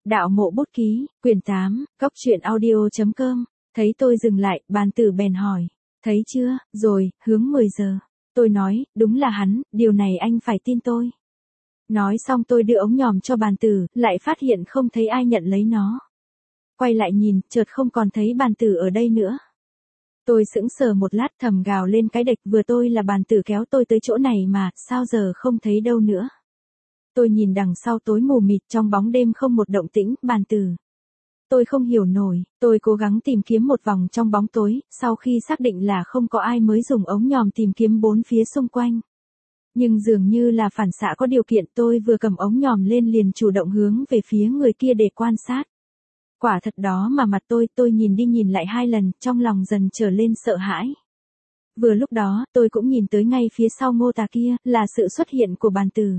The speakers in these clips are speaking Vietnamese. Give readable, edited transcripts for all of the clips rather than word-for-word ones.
Đạo Mộ Bút Ký, quyển 8, Cốc truyện audio.com. Thấy tôi dừng lại, bàn tử bèn hỏi. Thấy chưa, rồi, hướng 10 giờ. Tôi nói, đúng là hắn, điều này anh phải tin tôi. Nói xong tôi đưa ống nhòm cho bàn tử, lại phát hiện không thấy ai nhận lấy nó. Quay lại nhìn, chợt không còn thấy bàn tử ở đây nữa. Tôi sững sờ một lát thầm gào lên cái địch, vừa tôi là bàn tử kéo tôi tới chỗ này mà, sao giờ không thấy đâu nữa. Tôi nhìn đằng sau tối mù mịt trong bóng đêm không một động tĩnh, bàn tử. Tôi không hiểu nổi, tôi cố gắng tìm kiếm một vòng trong bóng tối, sau khi xác định là không có ai mới dùng ống nhòm tìm kiếm bốn phía xung quanh. Nhưng dường như là phản xạ có điều kiện, tôi vừa cầm ống nhòm lên liền chủ động hướng về phía người kia để quan sát. Quả thật đó mà mặt tôi nhìn đi nhìn lại 2 lần, trong lòng dần trở lên sợ hãi. Vừa lúc đó, tôi cũng nhìn tới ngay phía sau Ngô Tà kia, là sự xuất hiện của bàn tử.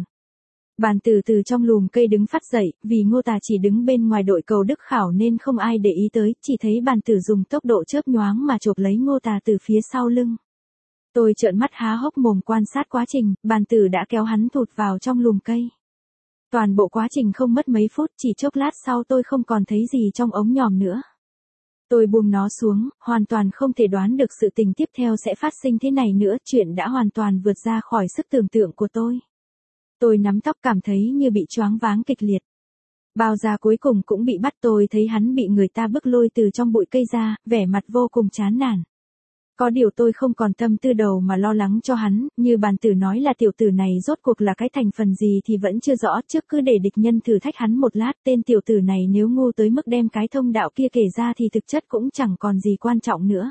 Bàn tử từ trong lùm cây đứng phát dậy, vì Ngô Tà chỉ đứng bên ngoài đội cầu Đức Khảo nên không ai để ý tới, chỉ thấy bàn tử dùng tốc độ chớp nhoáng mà chộp lấy Ngô Tà từ phía sau lưng. Tôi trợn mắt há hốc mồm quan sát quá trình, bàn tử đã kéo hắn thụt vào trong lùm cây. Toàn bộ quá trình không mất mấy phút, chỉ chốc lát sau tôi không còn thấy gì trong ống nhòm nữa. Tôi buông nó xuống, hoàn toàn không thể đoán được sự tình tiếp theo sẽ phát sinh thế này nữa, chuyện đã hoàn toàn vượt ra khỏi sức tưởng tượng của tôi. Tôi nắm tóc cảm thấy như bị choáng váng kịch liệt. Bao da cuối cùng cũng bị bắt, tôi thấy hắn bị người ta bức lôi từ trong bụi cây ra, vẻ mặt vô cùng chán nản. Có điều tôi không còn tâm tư đầu mà lo lắng cho hắn, như bàn tử nói là tiểu tử này rốt cuộc là cái thành phần gì thì vẫn chưa rõ, trước cứ để địch nhân thử thách hắn một lát, tên tiểu tử này nếu ngu tới mức đem cái thông đạo kia kể ra thì thực chất cũng chẳng còn gì quan trọng nữa.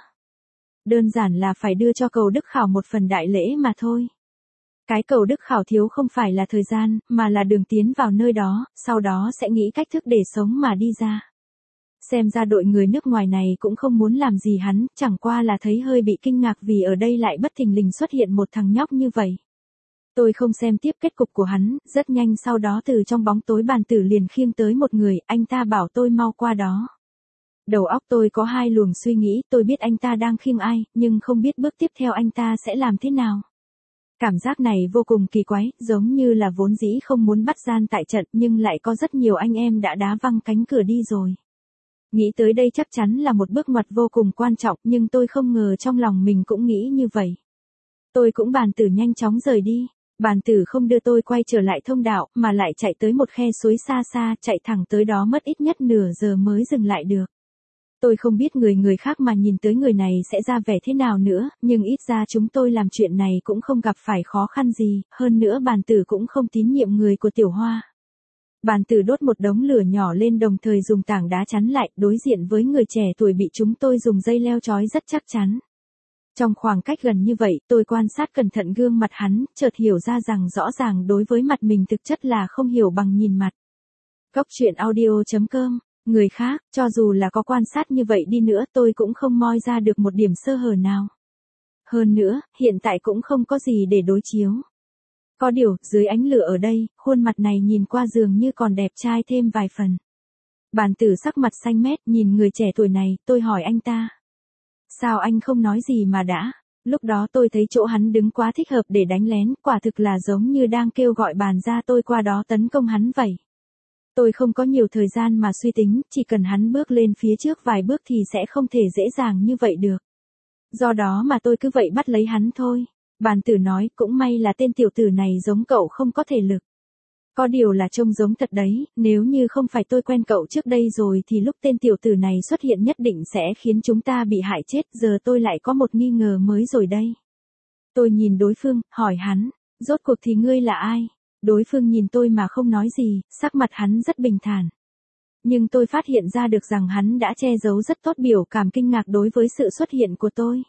Đơn giản là phải đưa cho cầu Đức Khảo một phần đại lễ mà thôi. Cái cầu Đức Khảo thiếu không phải là thời gian, mà là đường tiến vào nơi đó, sau đó sẽ nghĩ cách thức để sống mà đi ra. Xem ra đội người nước ngoài này cũng không muốn làm gì hắn, chẳng qua là thấy hơi bị kinh ngạc vì ở đây lại bất thình lình xuất hiện một thằng nhóc như vậy. Tôi không xem tiếp kết cục của hắn, rất nhanh sau đó từ trong bóng tối bàn tử liền khiêng tới một người, anh ta bảo tôi mau qua đó. Đầu óc tôi có 2 luồng suy nghĩ, tôi biết anh ta đang khiêng ai, nhưng không biết bước tiếp theo anh ta sẽ làm thế nào. Cảm giác này vô cùng kỳ quái, giống như là vốn dĩ không muốn bắt gian tại trận nhưng lại có rất nhiều anh em đã đá văng cánh cửa đi rồi. Nghĩ tới đây chắc chắn là một bước ngoặt vô cùng quan trọng, nhưng tôi không ngờ trong lòng mình cũng nghĩ như vậy. Tôi cũng bàn tử nhanh chóng rời đi. Bàn tử không đưa tôi quay trở lại thông đạo, mà lại chạy tới một khe suối xa xa, chạy thẳng tới đó mất ít nhất nửa giờ mới dừng lại được. Tôi không biết người khác mà nhìn tới người này sẽ ra vẻ thế nào nữa, nhưng ít ra chúng tôi làm chuyện này cũng không gặp phải khó khăn gì, hơn nữa bàn tử cũng không tín nhiệm người của Tiểu Hoa. Bàn tử đốt một đống lửa nhỏ lên đồng thời dùng tảng đá chắn lại, đối diện với người trẻ tuổi bị chúng tôi dùng dây leo trói rất chắc chắn. Trong khoảng cách gần như vậy, tôi quan sát cẩn thận gương mặt hắn, chợt hiểu ra rằng rõ ràng đối với mặt mình thực chất là không hiểu bằng nhìn mặt. Cốc truyện audio.com. Người khác, cho dù là có quan sát như vậy đi nữa tôi cũng không moi ra được một điểm sơ hở nào. Hơn nữa, hiện tại cũng không có gì để đối chiếu. Có điều, dưới ánh lửa ở đây, khuôn mặt này nhìn qua dường như còn đẹp trai thêm vài phần. Bàn tử sắc mặt xanh mét nhìn người trẻ tuổi này, tôi hỏi anh ta. Sao anh không nói gì mà đã? Lúc đó tôi thấy chỗ hắn đứng quá thích hợp để đánh lén, quả thực là giống như đang kêu gọi bàn ra tôi qua đó tấn công hắn vậy. Tôi không có nhiều thời gian mà suy tính, chỉ cần hắn bước lên phía trước vài bước thì sẽ không thể dễ dàng như vậy được. Do đó mà tôi cứ vậy bắt lấy hắn thôi. Bàn tử nói, cũng may là tên tiểu tử này giống cậu không có thể lực. Có điều là trông giống thật đấy, nếu như không phải tôi quen cậu trước đây rồi thì lúc tên tiểu tử này xuất hiện nhất định sẽ khiến chúng ta bị hại chết, giờ tôi lại có một nghi ngờ mới rồi đây. Tôi nhìn đối phương, hỏi hắn, rốt cuộc thì ngươi là ai? Đối phương nhìn tôi mà không nói gì, sắc mặt hắn rất bình thản. Nhưng tôi phát hiện ra được rằng hắn đã che giấu rất tốt biểu cảm kinh ngạc đối với sự xuất hiện của tôi.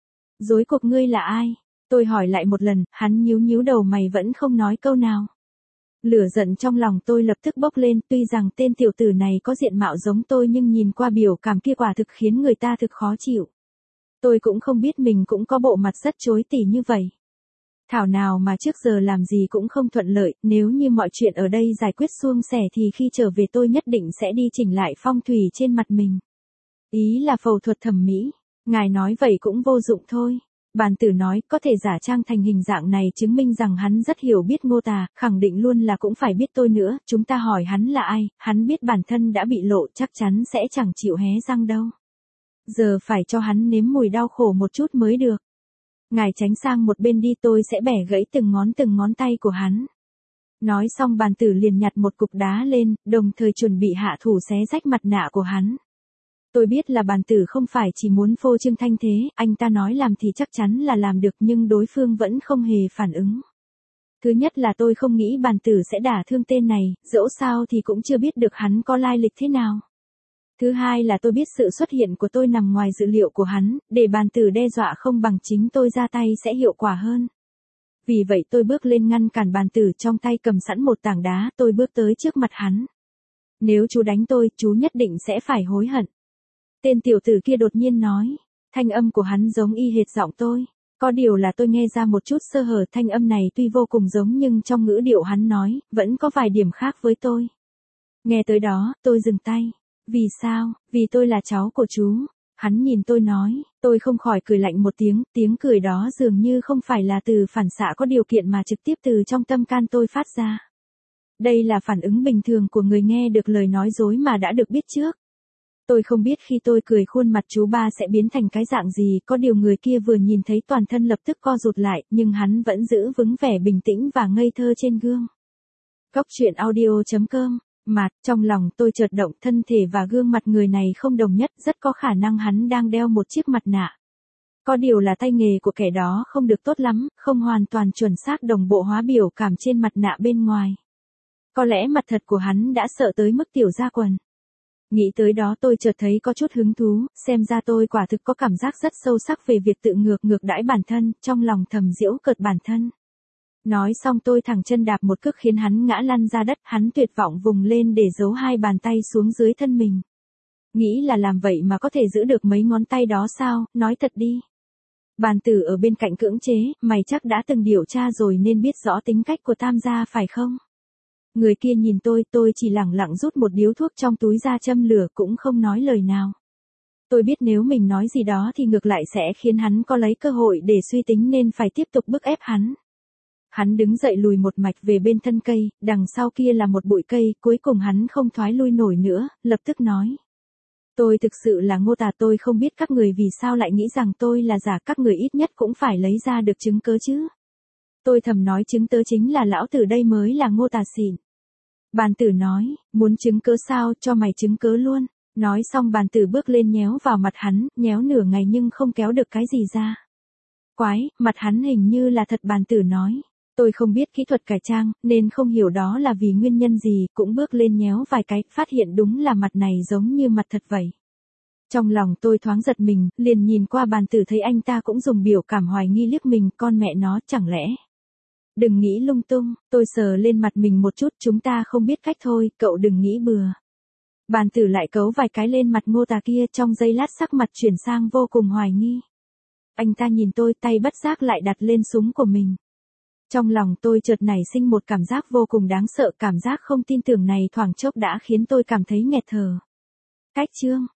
Rốt cuộc ngươi là ai? Tôi hỏi lại một lần, hắn nhíu đầu mày vẫn không nói câu nào. Lửa giận trong lòng tôi lập tức bốc lên, tuy rằng tên tiểu tử này có diện mạo giống tôi nhưng nhìn qua biểu cảm kia quả thực khiến người ta thực khó chịu. Tôi cũng không biết mình cũng có bộ mặt rất chối tỉ như vậy. Thảo nào mà trước giờ làm gì cũng không thuận lợi, nếu như mọi chuyện ở đây giải quyết suôn sẻ thì khi trở về tôi nhất định sẽ đi chỉnh lại phong thủy trên mặt mình. Ý là phẫu thuật thẩm mỹ, ngài nói vậy cũng vô dụng thôi. Bàn tử nói, có thể giả trang thành hình dạng này chứng minh rằng hắn rất hiểu biết Ngô Tà, khẳng định luôn là cũng phải biết tôi nữa, chúng ta hỏi hắn là ai, hắn biết bản thân đã bị lộ chắc chắn sẽ chẳng chịu hé răng đâu. Giờ phải cho hắn nếm mùi đau khổ một chút mới được. Ngài tránh sang một bên đi, tôi sẽ bẻ gãy từng ngón tay của hắn. Nói xong bàn tử liền nhặt một cục đá lên, đồng thời chuẩn bị hạ thủ xé rách mặt nạ của hắn. Tôi biết là bàn tử không phải chỉ muốn phô trương thanh thế, anh ta nói làm thì chắc chắn là làm được nhưng đối phương vẫn không hề phản ứng. Thứ nhất là tôi không nghĩ bàn tử sẽ đả thương tên này, dẫu sao thì cũng chưa biết được hắn có lai lịch thế nào. Thứ hai là tôi biết sự xuất hiện của tôi nằm ngoài dự liệu của hắn, để bàn tử đe dọa không bằng chính tôi ra tay sẽ hiệu quả hơn. Vì vậy tôi bước lên ngăn cản bàn tử, trong tay cầm sẵn một tảng đá, tôi bước tới trước mặt hắn. Nếu chú đánh tôi, chú nhất định sẽ phải hối hận. Tên tiểu tử kia đột nhiên nói, thanh âm của hắn giống y hệt giọng tôi. Có điều là tôi nghe ra một chút sơ hở, thanh âm này tuy vô cùng giống nhưng trong ngữ điệu hắn nói, vẫn có vài điểm khác với tôi. Nghe tới đó, tôi dừng tay. Vì sao? Vì tôi là cháu của chú. Hắn nhìn tôi nói, tôi không khỏi cười lạnh một tiếng, tiếng cười đó dường như không phải là từ phản xạ có điều kiện mà trực tiếp từ trong tâm can tôi phát ra. Đây là phản ứng bình thường của người nghe được lời nói dối mà đã được biết trước. Tôi không biết khi tôi cười khuôn mặt chú ba sẽ biến thành cái dạng gì, có điều người kia vừa nhìn thấy toàn thân lập tức co rụt lại, nhưng hắn vẫn giữ vững vẻ bình tĩnh và ngây thơ trên gương. Góc truyện audio.com. Trong lòng tôi chợt động, thân thể và gương mặt người này không đồng nhất, rất có khả năng hắn đang đeo một chiếc mặt nạ. Có điều là tay nghề của kẻ đó không được tốt lắm, không hoàn toàn chuẩn xác đồng bộ hóa biểu cảm trên mặt nạ bên ngoài. Có lẽ mặt thật của hắn đã sợ tới mức tiểu ra quần. Nghĩ tới đó tôi chợt thấy có chút hứng thú, xem ra tôi quả thực có cảm giác rất sâu sắc về việc tự ngược đãi bản thân, trong lòng thầm giễu cợt bản thân. Nói xong tôi thẳng chân đạp một cước khiến hắn ngã lăn ra đất, hắn tuyệt vọng vùng lên để giấu hai bàn tay xuống dưới thân mình. Nghĩ là làm vậy mà có thể giữ được mấy ngón tay đó sao, nói thật đi. Bàn tử ở bên cạnh cưỡng chế, mày chắc đã từng điều tra rồi nên biết rõ tính cách của Tam gia phải không? Người kia nhìn tôi chỉ lẳng lặng rút một điếu thuốc trong túi ra châm lửa cũng không nói lời nào. Tôi biết nếu mình nói gì đó thì ngược lại sẽ khiến hắn có lấy cơ hội để suy tính nên phải tiếp tục bức ép hắn. Hắn đứng dậy lùi một mạch về bên thân cây, đằng sau kia là một bụi cây, cuối cùng hắn không thoái lui nổi nữa, lập tức nói. Tôi thực sự là Ngô Tà, tôi không biết các người vì sao lại nghĩ rằng tôi là giả, các người ít nhất cũng phải lấy ra được chứng cớ chứ. Tôi thầm nói chứng cớ chính là lão tử đây mới là Ngô Tà xịn. Bàn tử nói, muốn chứng cớ sao, cho mày chứng cớ luôn. Nói xong bàn tử bước lên nhéo vào mặt hắn, nhéo nửa ngày nhưng không kéo được cái gì ra. Quái, mặt hắn hình như là thật, bàn tử nói. Tôi không biết kỹ thuật cải trang, nên không hiểu đó là vì nguyên nhân gì, cũng bước lên nhéo vài cái, phát hiện đúng là mặt này giống như mặt thật vậy. Trong lòng tôi thoáng giật mình, liền nhìn qua bàn tử thấy anh ta cũng dùng biểu cảm hoài nghi liếc mình, con mẹ nó, chẳng lẽ. Đừng nghĩ lung tung, tôi sờ lên mặt mình một chút, chúng ta không biết cách thôi, cậu đừng nghĩ bừa. Bàn tử lại cấu vài cái lên mặt Ngô Tà kia, trong giây lát sắc mặt chuyển sang vô cùng hoài nghi. Anh ta nhìn tôi, tay bất giác lại đặt lên súng của mình. Trong lòng tôi chợt nảy sinh một cảm giác vô cùng đáng sợ, cảm giác không tin tưởng này thoảng chốc đã khiến tôi cảm thấy nghẹt thở. Cách chương